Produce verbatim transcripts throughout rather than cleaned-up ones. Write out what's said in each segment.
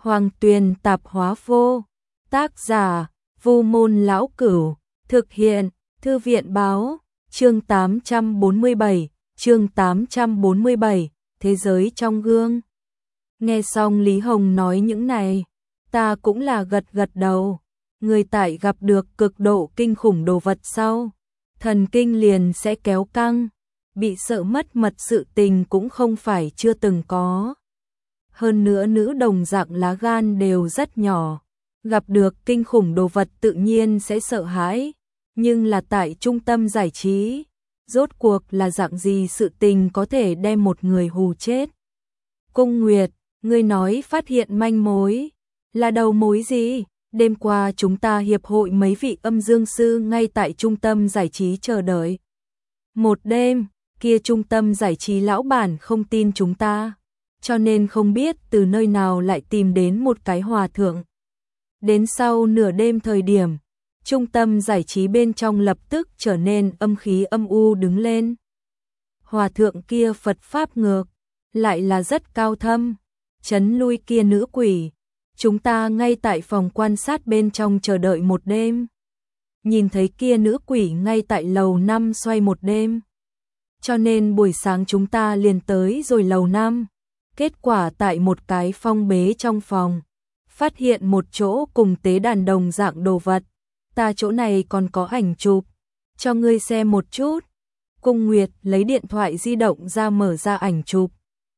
Hoàng Tuyền Tạp Hóa Vô. Tác giả: Vu Môn Lão Cửu. Thực hiện: Thư viện Báo. Chương tám trăm bốn mươi bảy, chương tám trăm bốn mươi bảy, Thế giới trong gương. Nghe xong Lý Hồng nói những này, ta cũng là gật gật đầu. Người tại gặp được cực độ kinh khủng đồ vật sau, thần kinh liền sẽ kéo căng, bị sợ mất mật sự tình cũng không phải chưa từng có. Hơn nữa nữ đồng dạng lá gan đều rất nhỏ, gặp được kinh khủng đồ vật tự nhiên sẽ sợ hãi, nhưng là tại trung tâm giải trí, rốt cuộc là dạng gì sự tình có thể đem một người hù chết. Cung Nguyệt, ngươi nói phát hiện manh mối, là đầu mối gì? Đêm qua chúng ta hiệp hội mấy vị âm dương sư ngay tại trung tâm giải trí chờ đợi. Một đêm, kia trung tâm giải trí lão bản không tin chúng ta, cho nên không biết từ nơi nào lại tìm đến một cái hòa thượng. Đến sau nửa đêm thời điểm, trung tâm giải trí bên trong lập tức trở nên âm khí âm u đứng lên. Hòa thượng kia Phật pháp ngược, lại là rất cao thâm, trấn lui kia nữ quỷ. Chúng ta ngay tại phòng quan sát bên trong chờ đợi một đêm. Nhìn thấy kia nữ quỷ ngay tại lầu năm xoay một đêm. Cho nên buổi sáng chúng ta liền tới rồi lầu năm. Kết quả tại một cái phong bế trong phòng, phát hiện một chỗ cùng tế đàn đồng dạng đồ vật. Ta chỗ này còn có ảnh chụp, cho ngươi xem một chút. Cung Nguyệt lấy điện thoại di động ra mở ra ảnh chụp.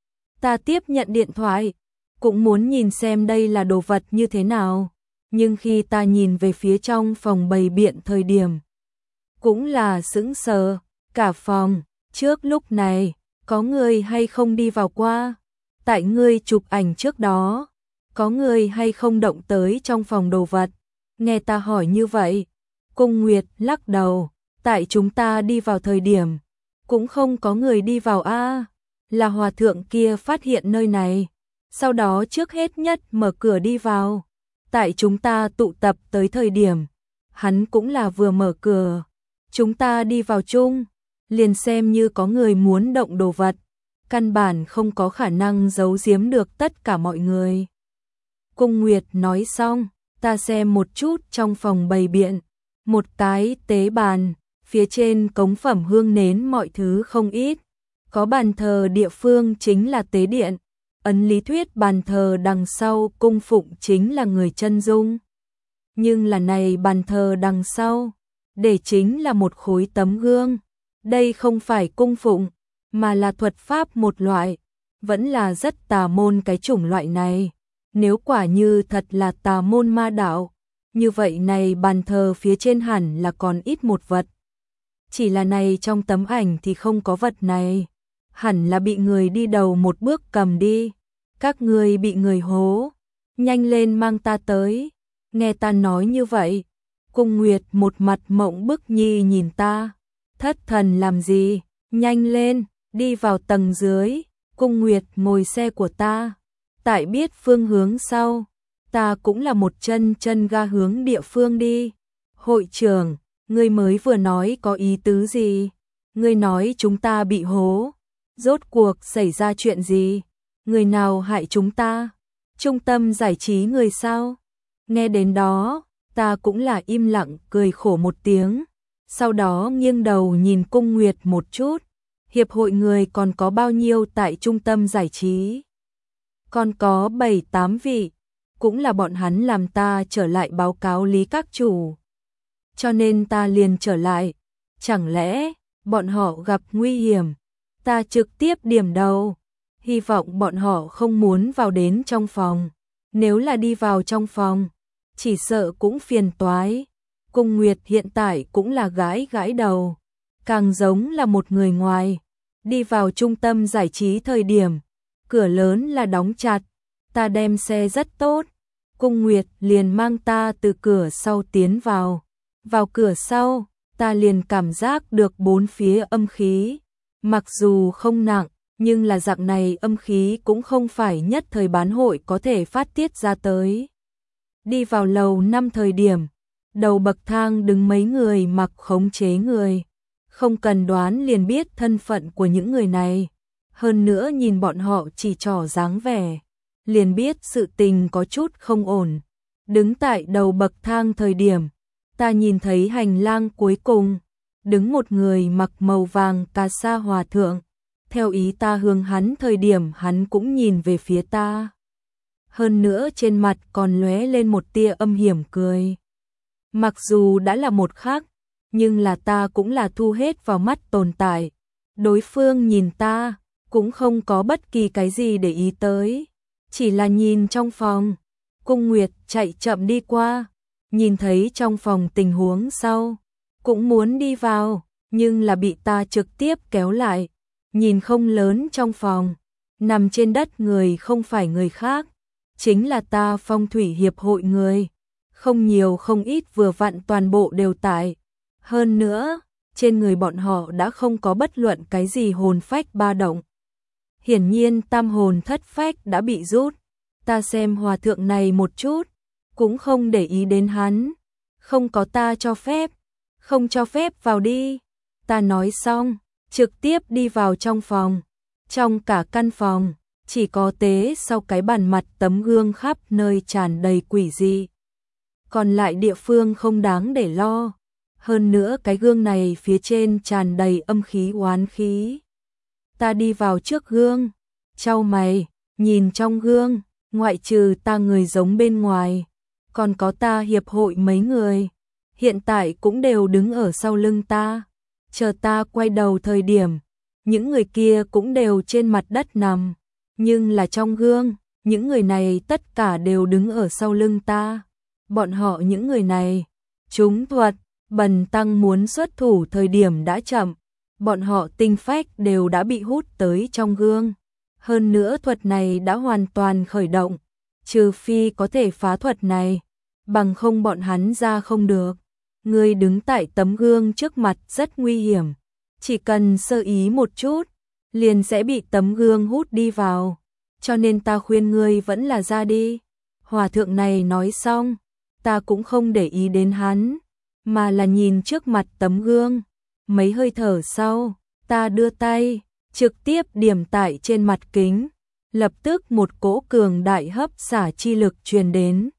Ta tiếp nhận điện thoại, cũng muốn nhìn xem đây là đồ vật như thế nào. Nhưng khi ta nhìn về phía trong phòng bày biện thời điểm, cũng là sững sờ, cả phòng, trước lúc này, có người hay không đi vào qua? Tại ngươi chụp ảnh trước đó, có người hay không động tới trong phòng đồ vật? Nghe ta hỏi như vậy, Cung Nguyệt lắc đầu, tại chúng ta đi vào thời điểm, cũng không có người đi vào a, là hòa thượng kia phát hiện nơi này, sau đó trước hết nhất mở cửa đi vào. Tại chúng ta tụ tập tới thời điểm, hắn cũng là vừa mở cửa, chúng ta đi vào chung, liền xem như có người muốn động đồ vật, căn bản không có khả năng giấu giếm được tất cả mọi người. Cung Nguyệt nói xong, ta xem một chút trong phòng bày biện, một cái tế bàn, phía trên cống phẩm hương nến mọi thứ không ít, có bàn thờ địa phương chính là tế điện, ấn lý thuyết bàn thờ đằng sau cung phụng chính là người chân dung. Nhưng là này bàn thờ đằng sau, để chính là một khối tấm gương, đây không phải cung phụng, mà là thuật pháp một loại, vẫn là rất tà môn cái chủng loại này. Nếu quả như thật là tà môn ma đạo, như vậy này bàn thờ phía trên hẳn là còn ít một vật. Chỉ là này trong tấm ảnh thì không có vật này, hẳn là bị người đi đầu một bước cầm đi. Các ngươi bị người hố, nhanh lên mang ta tới. Nghe ta nói như vậy, Cung Nguyệt một mặt mộng bức nhi nhìn ta, thất thần làm gì, nhanh lên, đi vào tầng dưới. Cung Nguyệt ngồi xe của ta, tại biết phương hướng sau, ta cũng là một chân chân ga hướng địa phương đi. Hội trưởng, ngươi mới vừa nói có ý tứ gì? Ngươi nói chúng ta bị hố, rốt cuộc xảy ra chuyện gì? Người nào hại chúng ta? Trung tâm giải trí người sao? Nghe đến đó, ta cũng là im lặng cười khổ một tiếng, sau đó nghiêng đầu nhìn Cung Nguyệt một chút. Hiệp hội người còn có bao nhiêu tại trung tâm giải trí? Còn có bảy tám vị, cũng là bọn hắn làm ta trở lại báo cáo Lý các chủ. Cho nên ta liền trở lại, chẳng lẽ bọn họ gặp nguy hiểm? Ta trực tiếp điểm đầu, hy vọng bọn họ không muốn vào đến trong phòng. Nếu là đi vào trong phòng, chỉ sợ cũng phiền toái. Cung Nguyệt hiện tại cũng là gãi gãi đầu, càng giống là một người ngoài. Đi vào trung tâm giải trí thời điểm, cửa lớn là đóng chặt, ta đem xe rất tốt. Cung Nguyệt liền mang ta từ cửa sau tiến vào. Vào cửa sau, ta liền cảm giác được bốn phía âm khí. Mặc dù không nặng, nhưng là dạng này âm khí cũng không phải nhất thời bán hội có thể phát tiết ra tới. Đi vào lầu năm thời điểm, đầu bậc thang đứng mấy người mặc khống chế người. Không cần đoán liền biết thân phận của những người này. Hơn nữa nhìn bọn họ chỉ trỏ dáng vẻ, liền biết sự tình có chút không ổn. Đứng tại đầu bậc thang thời điểm, ta nhìn thấy hành lang cuối cùng, đứng một người mặc màu vàng cà sa hòa thượng. Theo ý ta hướng hắn thời điểm hắn cũng nhìn về phía ta. Hơn nữa trên mặt còn lóe lên một tia âm hiểm cười. Mặc dù đã là một khác, nhưng là ta cũng là thu hết vào mắt tồn tại. Đối phương nhìn ta, cũng không có bất kỳ cái gì để ý tới. Chỉ là nhìn trong phòng, Cung Nguyệt chạy chậm đi qua, nhìn thấy trong phòng tình huống sau, cũng muốn đi vào, nhưng là bị ta trực tiếp kéo lại. Nhìn không lớn trong phòng, nằm trên đất người không phải người khác, chính là ta Phong thủy hiệp hội người. Không nhiều không ít vừa vặn toàn bộ đều tại. Hơn nữa, trên người bọn họ đã không có bất luận cái gì hồn phách ba động. Hiển nhiên tam hồn thất phách đã bị rút. Ta xem hòa thượng này một chút, cũng không để ý đến hắn. Không có ta cho phép, không cho phép vào đi. Ta nói xong, trực tiếp đi vào trong phòng. Trong cả căn phòng, chỉ có tế sau cái bàn mặt tấm gương khắp nơi tràn đầy quỷ dị. Còn lại địa phương không đáng để lo. Hơn nữa cái gương này phía trên tràn đầy âm khí oán khí. Ta đi vào trước gương, chau mày, nhìn trong gương, ngoại trừ ta người giống bên ngoài, còn có ta hiệp hội mấy người, hiện tại cũng đều đứng ở sau lưng ta. Chờ ta quay đầu thời điểm, những người kia cũng đều trên mặt đất nằm, nhưng là trong gương, những người này tất cả đều đứng ở sau lưng ta. Bọn họ những người này, chúng thuật, Bần tăng muốn xuất thủ thời điểm đã chậm, bọn họ tinh phách đều đã bị hút tới trong gương. Hơn nữa thuật này đã hoàn toàn khởi động, trừ phi có thể phá thuật này, bằng không bọn hắn ra không được. Ngươi đứng tại tấm gương trước mặt rất nguy hiểm, chỉ cần sơ ý một chút, liền sẽ bị tấm gương hút đi vào, cho nên ta khuyên ngươi vẫn là ra đi. Hòa thượng này nói xong, ta cũng không để ý đến hắn, mà là nhìn trước mặt tấm gương. Mấy hơi thở sau, ta đưa tay, trực tiếp điểm tại trên mặt kính, lập tức một cỗ cường đại hấp xả chi lực truyền đến.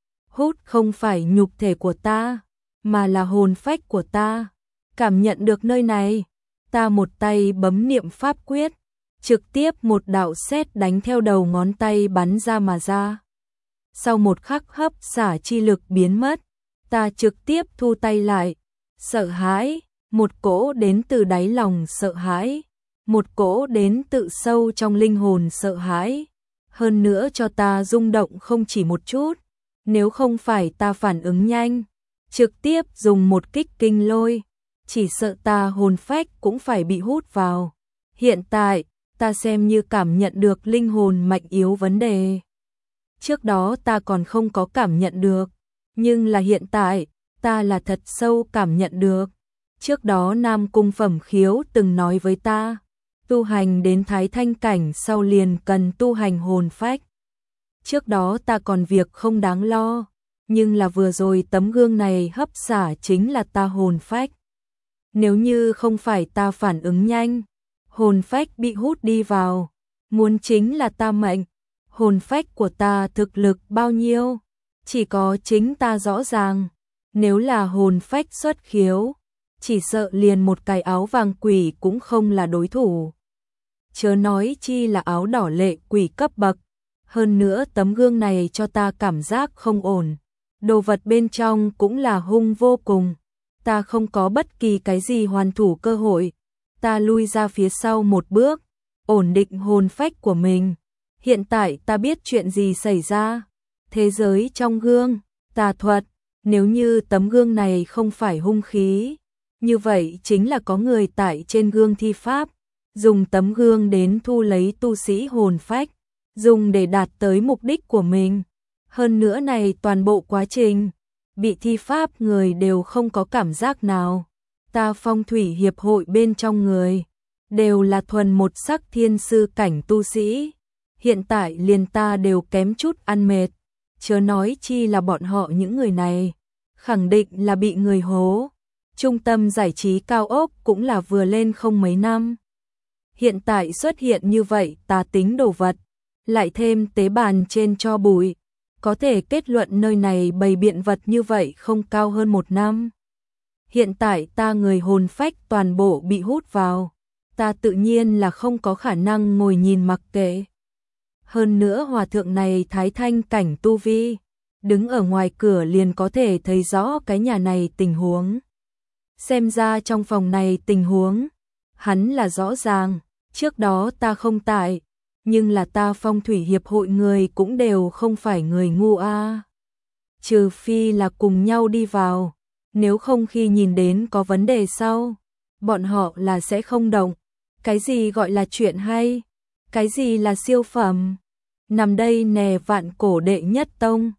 Hút không phải nhục thể của ta, mà là hồn phách của ta. Cảm nhận được nơi này, ta một tay bấm niệm pháp quyết, trực tiếp một đạo sét đánh theo đầu ngón tay bắn ra mà ra. Sau một khắc hấp xả chi lực biến mất, ta trực tiếp thu tay lại. Sợ hãi, một cỗ đến từ đáy lòng sợ hãi, một cỗ đến tự sâu trong linh hồn sợ hãi. Hơn nữa cho ta rung động không chỉ một chút, nếu không phải ta phản ứng nhanh, trực tiếp dùng một kích kinh lôi, chỉ sợ ta hồn phách cũng phải bị hút vào. Hiện tại, ta xem như cảm nhận được linh hồn mạnh yếu vấn đề. Trước đó ta còn không có cảm nhận được, nhưng là hiện tại, ta là thật sâu cảm nhận được. Trước đó Nam Cung Phẩm Khiếu từng nói với ta, tu hành đến Thái Thanh cảnh sau liền cần tu hành hồn phách. Trước đó ta còn việc không đáng lo, nhưng là vừa rồi tấm gương này hấp xả chính là ta hồn phách. Nếu như không phải ta phản ứng nhanh, hồn phách bị hút đi vào, muốn chính là ta mệnh. Hồn phách của ta thực lực bao nhiêu, chỉ có chính ta rõ ràng. Nếu là hồn phách xuất khiếu, chỉ sợ liền một cái áo vàng quỷ cũng không là đối thủ. Chớ nói chi là áo đỏ lệ quỷ cấp bậc. Hơn nữa tấm gương này cho ta cảm giác không ổn. Đồ vật bên trong cũng là hung vô cùng. Ta không có bất kỳ cái gì hoàn thủ cơ hội. Ta lui ra phía sau một bước, ổn định hồn phách của mình. Hiện tại ta biết chuyện gì xảy ra. Thế giới trong gương, tà thuật, nếu như tấm gương này không phải hung khí, như vậy chính là có người tại trên gương thi pháp, dùng tấm gương đến thu lấy tu sĩ hồn phách, dùng để đạt tới mục đích của mình. Hơn nữa này toàn bộ quá trình, bị thi pháp người đều không có cảm giác nào. Ta Phong thủy hiệp hội bên trong người, đều là thuần một sắc thiên sư cảnh tu sĩ. Hiện tại liền ta đều kém chút ăn mệt, chớ nói chi là bọn họ những người này, khẳng định là bị người hố. Trung tâm giải trí cao ốc cũng là vừa lên không mấy năm. Hiện tại xuất hiện như vậy tà tính đồ vật, lại thêm tế bàn trên tro bụi, có thể kết luận nơi này bày biện vật như vậy không cao hơn một năm. Hiện tại ta người hồn phách toàn bộ bị hút vào, ta tự nhiên là không có khả năng ngồi nhìn mặc kệ. Hơn nữa hòa thượng này thái thanh cảnh tu vi, đứng ở ngoài cửa liền có thể thấy rõ cái nhà này tình huống. Xem ra trong phòng này tình huống, hắn là rõ ràng, trước đó ta không tại, nhưng là ta phong thủy hiệp hội người cũng đều không phải người ngu a. Trừ phi là cùng nhau đi vào, nếu không khi nhìn đến có vấn đề sau, bọn họ là sẽ không động. Cái gì gọi là chuyện hay? Cái gì là siêu phẩm? Nằm đây nè vạn cổ đệ nhất tông,